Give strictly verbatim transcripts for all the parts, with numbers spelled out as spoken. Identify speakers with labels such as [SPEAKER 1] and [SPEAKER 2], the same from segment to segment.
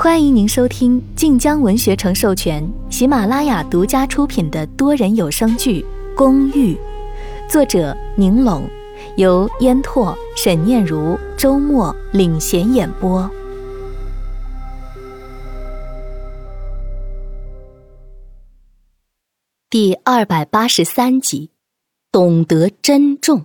[SPEAKER 1] 欢迎您收听晋江文学城授权、喜马拉雅独家出品的多人有声剧《公寓》，作者宁龙，由烟拓、沈念如、周末领衔演播。第二百八十三集，懂得珍重。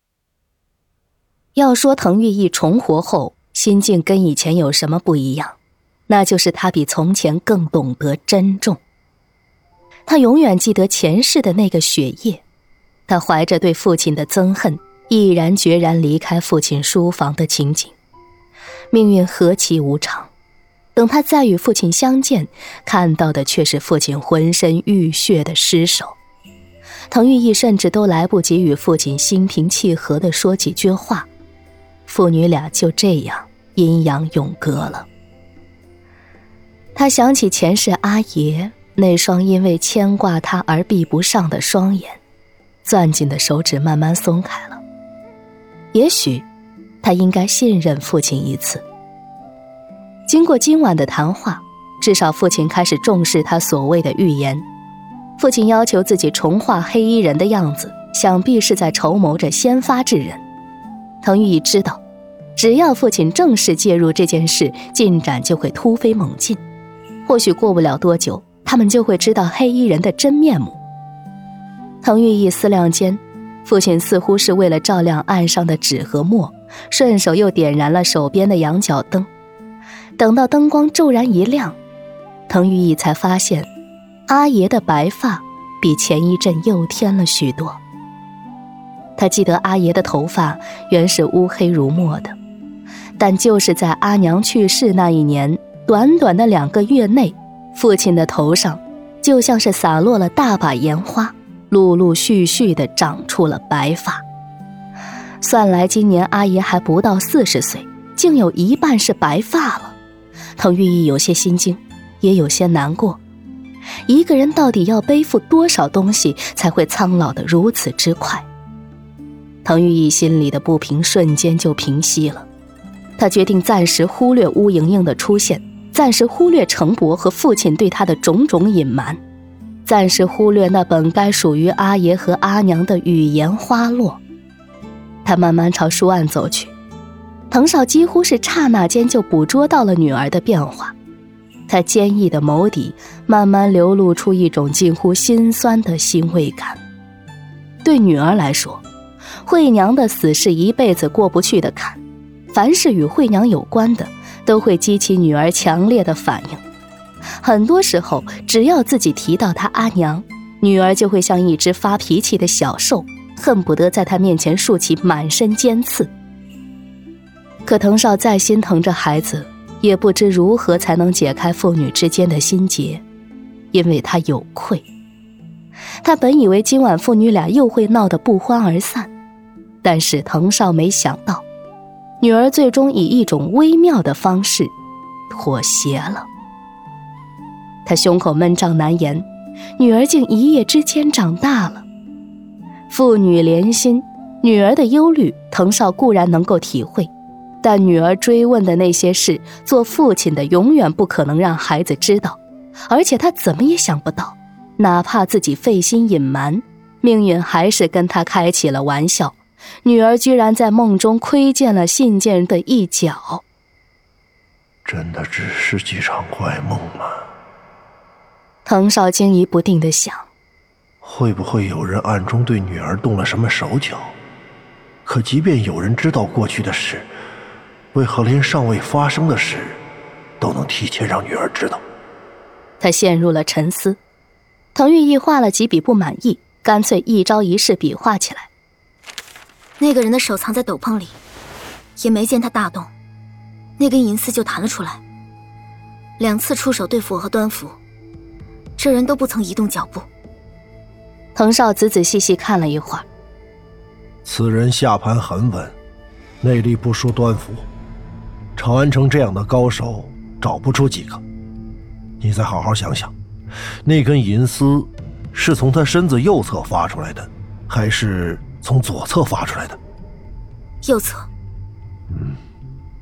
[SPEAKER 1] 要说滕玉意重活后心境跟以前有什么不一样，那就是他比从前更懂得珍重。他永远记得前世的那个雪夜，他怀着对父亲的憎恨，毅然决然离开父亲书房的情景。命运何其无常，等他再与父亲相见，看到的却是父亲浑身浴血的尸首。滕玉意甚至都来不及与父亲心平气和地说几句话，父女俩就这样阴阳永隔了。他想起前世阿爷那双因为牵挂他而闭不上的双眼，攥紧的手指慢慢松开了。也许他应该信任父亲一次。经过今晚的谈话，至少父亲开始重视他所谓的预言。父亲要求自己重画黑衣人的样子，想必是在筹谋着先发制人。滕玉意知道，只要父亲正式介入这件事，进展就会突飞猛进。或许过不了多久，他们就会知道黑衣人的真面目。滕玉意思量间，父亲似乎是为了照亮案上的纸和墨，顺手又点燃了手边的羊角灯。等到灯光骤然一亮，滕玉意才发现阿爷的白发比前一阵又添了许多。他记得阿爷的头发原是乌黑如墨的，但就是在阿娘去世那一年，短短的两个月内，父亲的头上就像是洒落了大把盐花，陆陆续续地长出了白发。算来今年阿爷还不到四十岁，竟有一半是白发了。滕玉意有些心惊，也有些难过。一个人到底要背负多少东西才会苍老得如此之快？滕玉意心里的不平瞬间就平息了。他决定暂时忽略乌莹莹的出现，暂时忽略程伯和父亲对他的种种隐瞒，暂时忽略那本该属于阿爷和阿娘的语言花落。他慢慢朝书案走去，滕少几乎是刹那间就捕捉到了女儿的变化。他坚毅的眸底慢慢流露出一种近乎心酸的欣慰感。对女儿来说，惠娘的死是一辈子过不去的坎，凡是与惠娘有关的都会激起女儿强烈的反应。很多时候只要自己提到她阿娘，女儿就会像一只发脾气的小兽，恨不得在她面前竖起满身尖刺。可滕少再心疼着孩子，也不知如何才能解开父女之间的心结，因为他有愧。他本以为今晚父女俩又会闹得不欢而散，但是滕少没想到，女儿最终以一种微妙的方式妥协了。他胸口闷胀难言，女儿竟一夜之间长大了。父女连心，女儿的忧虑滕少固然能够体会，但女儿追问的那些事，做父亲的永远不可能让孩子知道。而且他怎么也想不到，哪怕自己费心隐瞒，命运还是跟他开起了玩笑。女儿居然在梦中窥见了信件的一角。
[SPEAKER 2] 真的只是几场怪梦吗？
[SPEAKER 1] 滕少惊疑不定地想，
[SPEAKER 2] 会不会有人暗中对女儿动了什么手脚？可即便有人知道过去的事，为何连尚未发生的事都能提前让女儿知道？
[SPEAKER 1] 他陷入了沉思。滕玉意画了几笔不满意，干脆一招一式比划起来。
[SPEAKER 3] 那个人的手藏在斗篷里，也没见他大动，那根银丝就弹了出来。两次出手对付我和端福，这人都不曾移动脚步。
[SPEAKER 1] 滕少仔仔细细看了一会儿，
[SPEAKER 2] 此人下盘很稳，内力不输端福，长安城这样的高手找不出几个。你再好好想想，那根银丝是从他身子右侧发出来的，还是从左侧发出来的？
[SPEAKER 3] 右侧。
[SPEAKER 2] 嗯，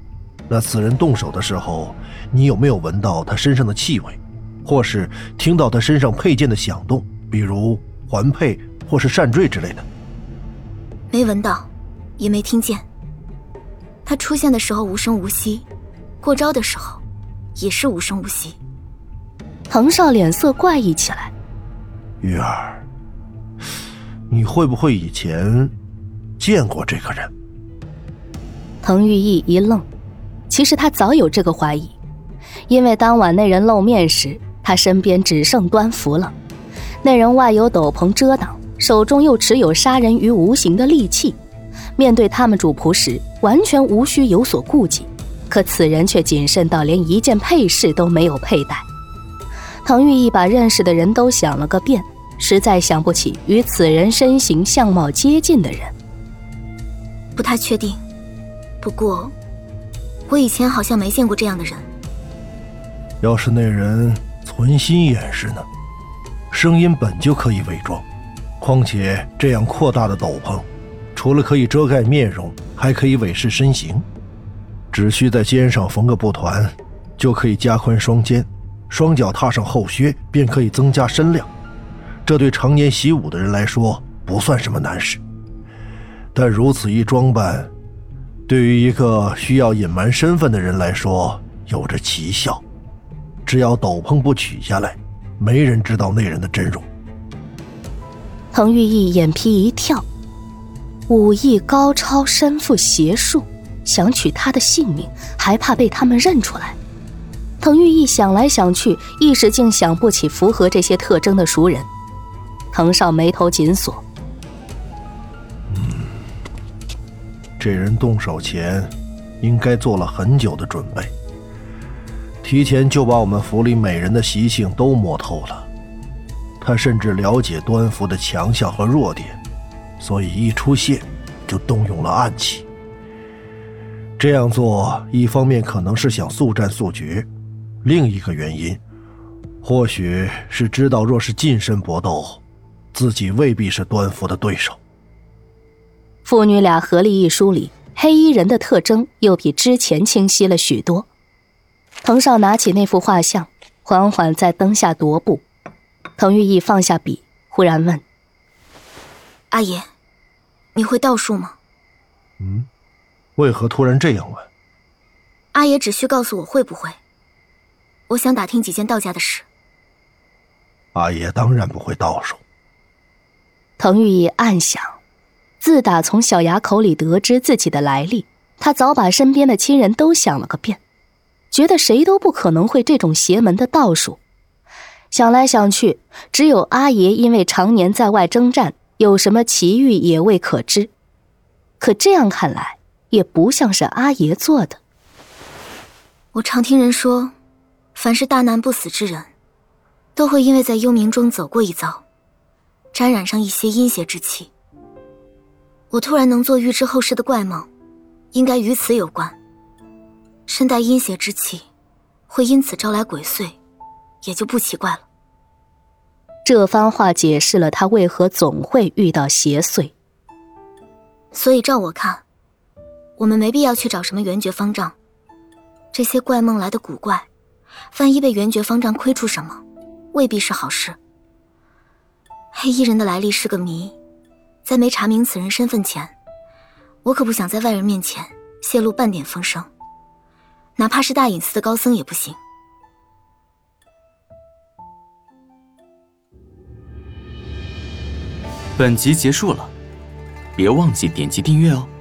[SPEAKER 2] 那此人动手的时候，你有没有闻到他身上的气味，或是听到他身上佩剑的响动，比如环佩或是扇坠之类的？
[SPEAKER 3] 没闻到，也没听见。他出现的时候无声无息，过招的时候也是无声无息。
[SPEAKER 1] 滕少脸色怪异起来。
[SPEAKER 2] 玉儿，你会不会以前见过这个人？
[SPEAKER 1] 滕玉义一愣，其实他早有这个怀疑，因为当晚那人露面时，他身边只剩端福了。那人外有斗篷遮挡，手中又持有杀人于无形的利器，面对他们主仆时完全无需有所顾忌，可此人却谨慎到连一件配饰都没有佩戴。滕玉义把认识的人都想了个遍，实在想不起与此人身形相貌接近的人。
[SPEAKER 3] 不太确定，不过我以前好像没见过这样的人。
[SPEAKER 2] 要是那人存心掩饰呢？声音本就可以伪装，况且这样扩大的斗篷，除了可以遮盖面容，还可以伪饰身形。只需在肩上缝个布团，就可以加宽双肩，双脚踏上后靴，便可以增加身量。这对常年习武的人来说不算什么难事，但如此一装扮，对于一个需要隐瞒身份的人来说有着奇效。只要斗篷不取下来，没人知道那人的真容。
[SPEAKER 1] 滕玉义眼皮一跳，武艺高超，身负邪术，想取他的性命，还怕被他们认出来。滕玉义想来想去，一时竟想不起符合这些特征的熟人。滕少眉头紧锁。
[SPEAKER 2] 嗯，这人动手前应该做了很久的准备，提前就把我们府里每人的习性都摸透了。他甚至了解端福的强项和弱点，所以一出现就动用了暗器。这样做一方面可能是想速战速决，另一个原因或许是知道若是近身搏斗，自己未必是端福的对手。
[SPEAKER 1] 父女俩合力一梳理，黑衣人的特征又比之前清晰了许多。滕少拿起那幅画像，缓缓在灯下踱步。滕玉义放下笔，忽然问：
[SPEAKER 3] 阿爷，你会道术吗？
[SPEAKER 2] 嗯，为何突然这样问？
[SPEAKER 3] 阿爷只需告诉我会不会，我想打听几件道家的事。
[SPEAKER 2] 阿爷当然不会道术。
[SPEAKER 1] 滕玉义暗想，自打从小牙口里得知自己的来历，他早把身边的亲人都想了个遍，觉得谁都不可能会这种邪门的道术。想来想去，只有阿爷因为常年在外征战，有什么奇遇也未可知。可这样看来，也不像是阿爷做的。
[SPEAKER 3] 我常听人说，凡是大难不死之人，都会因为在幽冥中走过一遭，沾染上一些阴邪之气。我突然能做预知后事的怪梦，应该与此有关。身带阴邪之气，会因此招来鬼祟，也就不奇怪了。
[SPEAKER 1] 这番话解释了他为何总会遇到邪祟。
[SPEAKER 3] 所以照我看，我们没必要去找什么圆觉方丈。这些怪梦来的古怪，万一被圆觉方丈窥出什么，未必是好事。黑衣人的来历是个谜，在没查明此人身份前，我可不想在外人面前泄露半点风声，哪怕是大隐寺的高僧也不行。
[SPEAKER 4] 本集结束了，别忘记点击订阅哦。